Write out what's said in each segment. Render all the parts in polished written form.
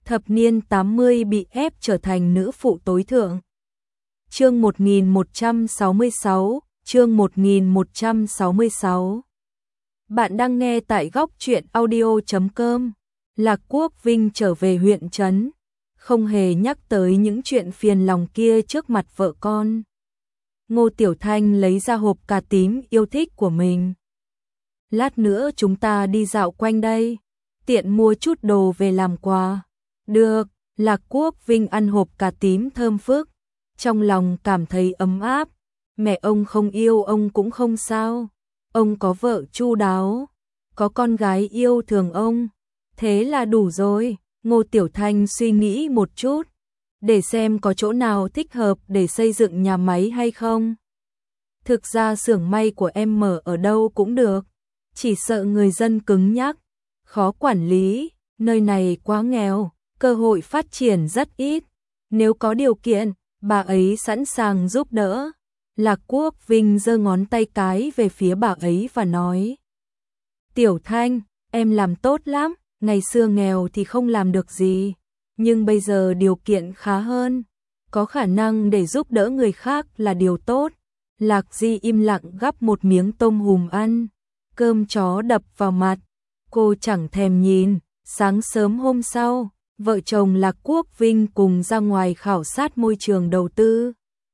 thập niên 80 bị ép trở thành nữ phụ tối thượng. Chương 1166, chương 1166. Bạn đang nghe tại góc truyện audio.com. Lạc Quốc Vinh trở về huyện trấn, không hề nhắc tới những chuyện phiền lòng kia trước mặt vợ con. Ngô Tiểu Thanh lấy ra hộp cà tím yêu thích của mình. Lát nữa chúng ta đi dạo quanh đây, tiện mua chút đồ về làm quà. Được, Lạc Quốc Vinh ăn hộp cà tím thơm phức, trong lòng cảm thấy ấm áp. Mẹ ông không yêu ông cũng không sao, ông có vợ chu đáo, có con gái yêu thương ông, thế là đủ rồi. Ngô Tiểu Thanh suy nghĩ một chút, để xem có chỗ nào thích hợp để xây dựng nhà máy hay không. Thực ra xưởng may của em mở ở đâu cũng được, chỉ sợ người dân cứng nhắc, khó quản lý, nơi này quá nghèo, cơ hội phát triển rất ít. Nếu có điều kiện, bà ấy sẵn sàng giúp đỡ. Lạc Quốc Vinh giơ ngón tay cái về phía bà ấy và nói: Tiểu Thanh, em làm tốt lắm, ngày xưa nghèo thì không làm được gì, nhưng bây giờ điều kiện khá hơn, có khả năng để giúp đỡ người khác là điều tốt. Lạc Di im lặng gắp một miếng tôm hùm ăn, cơm chó đập vào mặt, cô chẳng thèm nhìn. Sáng sớm hôm sau, vợ chồng Lạc Quốc Vinh cùng ra ngoài khảo sát môi trường đầu tư.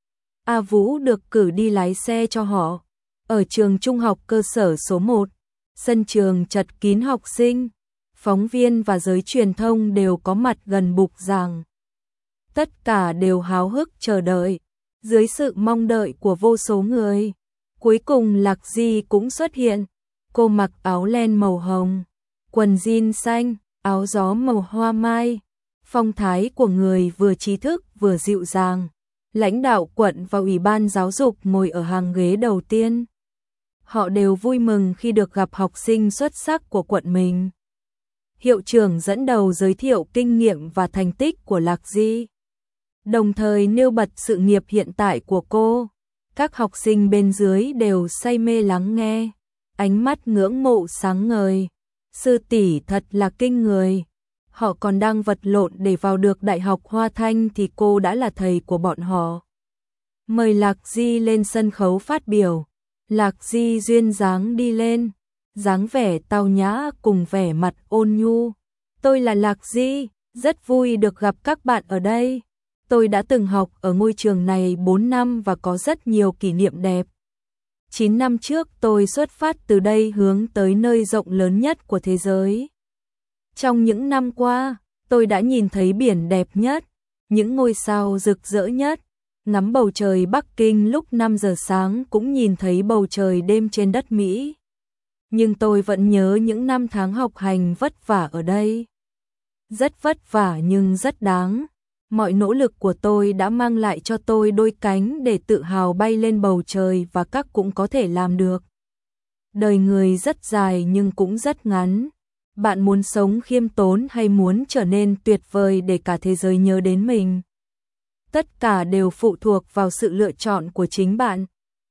A Vũ được cử đi lái xe cho họ. Ở trường trung học cơ sở số 1, sân trường chật kín học sinh, phóng viên và giới truyền thông đều có mặt gần bục giảng. Tất cả đều háo hức chờ đợi, dưới sự mong đợi của vô số người. Cuối cùng Lạc Di cũng xuất hiện. Cô mặc áo len màu hồng, quần jean xanh, áo gió màu hoa mai. Phong thái của người vừa trí thức vừa dịu dàng. Lãnh đạo quận và ủy ban giáo dục ngồi ở hàng ghế đầu tiên. Họ đều vui mừng khi được gặp học sinh xuất sắc của quận mình. Hiệu trưởng dẫn đầu giới thiệu kinh nghiệm và thành tích của Lạc Di, đồng thời nêu bật sự nghiệp hiện tại của cô. Các học sinh bên dưới đều say mê lắng nghe, ánh mắt ngưỡng mộ sáng ngời. Sư tỷ thật là kinh người. Họ còn đang vật lộn để vào được Đại học Hoa Thanh thì cô đã là thầy của bọn họ. Mời Lạc Di lên sân khấu phát biểu. Lạc Di duyên dáng đi lên, dáng vẻ tao nhã cùng vẻ mặt ôn nhu. Tôi là Lạc Di, rất vui được gặp các bạn ở đây. Tôi đã từng học ở ngôi trường này 4 năm và có rất nhiều kỷ niệm đẹp. 9 năm trước tôi xuất phát từ đây hướng tới nơi rộng lớn nhất của thế giới. Trong những năm qua, tôi đã nhìn thấy biển đẹp nhất, những ngôi sao rực rỡ nhất. Ngắm bầu trời Bắc Kinh lúc 5 giờ sáng cũng nhìn thấy bầu trời đêm trên đất Mỹ. Nhưng tôi vẫn nhớ những năm tháng học hành vất vả ở đây. Rất vất vả nhưng rất đáng. Mọi nỗ lực của tôi đã mang lại cho tôi đôi cánh để tự hào bay lên bầu trời và các cũng có thể làm được. Đời người rất dài nhưng cũng rất ngắn. Bạn muốn sống khiêm tốn hay muốn trở nên tuyệt vời để cả thế giới nhớ đến mình? Tất cả đều phụ thuộc vào sự lựa chọn của chính bạn.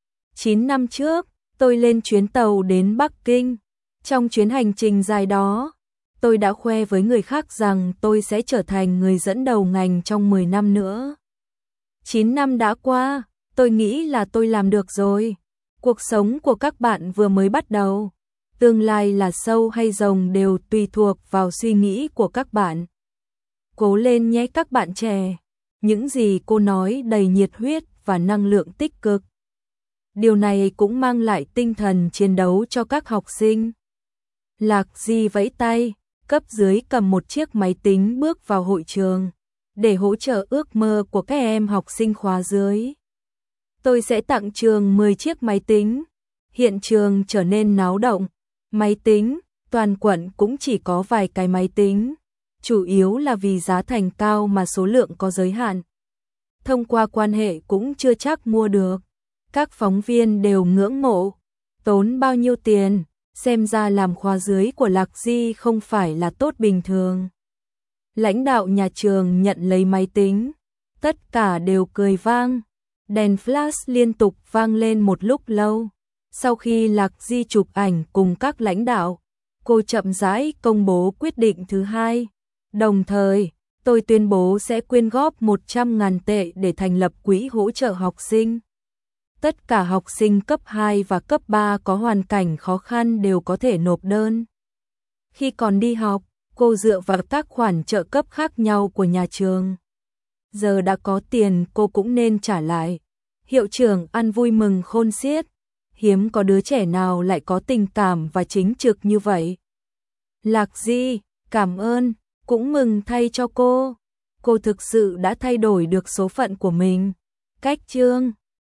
9 năm trước, tôi lên chuyến tàu đến Bắc Kinh. Trong chuyến hành trình dài đó, tôi đã khoe với người khác rằng tôi sẽ trở thành người dẫn đầu ngành trong 10 năm nữa. 9 năm đã qua, tôi nghĩ là tôi làm được rồi. Cuộc sống của các bạn vừa mới bắt đầu. Tương lai là sâu hay rồng đều tùy thuộc vào suy nghĩ của các bạn. Cố lên nhé các bạn trẻ. Những gì cô nói đầy nhiệt huyết và năng lượng tích cực. Điều này cũng mang lại tinh thần chiến đấu cho các học sinh. Lạc Di vẫy tay, cấp dưới cầm một chiếc máy tính bước vào hội trường, để hỗ trợ ước mơ của các em học sinh khóa dưới. Tôi sẽ tặng trường 10 chiếc máy tính. Hiện trường trở nên náo động. Máy tính, toàn quận cũng chỉ có vài cái máy tính. Chủ yếu là vì giá thành cao mà số lượng có giới hạn. Thông qua quan hệ cũng chưa chắc mua được. Các phóng viên đều ngưỡng mộ. Tốn bao nhiêu tiền, xem ra làm khóa dưới của Lạc Di không phải là tốt bình thường. Lãnh đạo nhà trường nhận lấy máy tính. Tất cả đều cười vang. Đèn flash liên tục vang lên một lúc lâu. Sau khi Lạc Di chụp ảnh cùng các lãnh đạo, cô chậm rãi công bố quyết định thứ hai. Đồng thời, Tôi tuyên bố sẽ quyên góp 100.000 tệ để thành lập quỹ hỗ trợ học sinh. Tất cả học sinh cấp 2 và cấp 3 có hoàn cảnh khó khăn đều có thể nộp đơn. Khi còn đi học, cô dựa vào các khoản trợ cấp khác nhau của nhà trường. Giờ đã có tiền cô cũng nên trả lại. Hiệu trưởng ăn vui mừng khôn xiết. Hiếm có đứa trẻ nào lại có tình cảm và chính trực như vậy. Lạc Di, cảm ơn, cũng mừng thay cho cô. Cô thực sự đã thay đổi được số phận của mình. Cách chương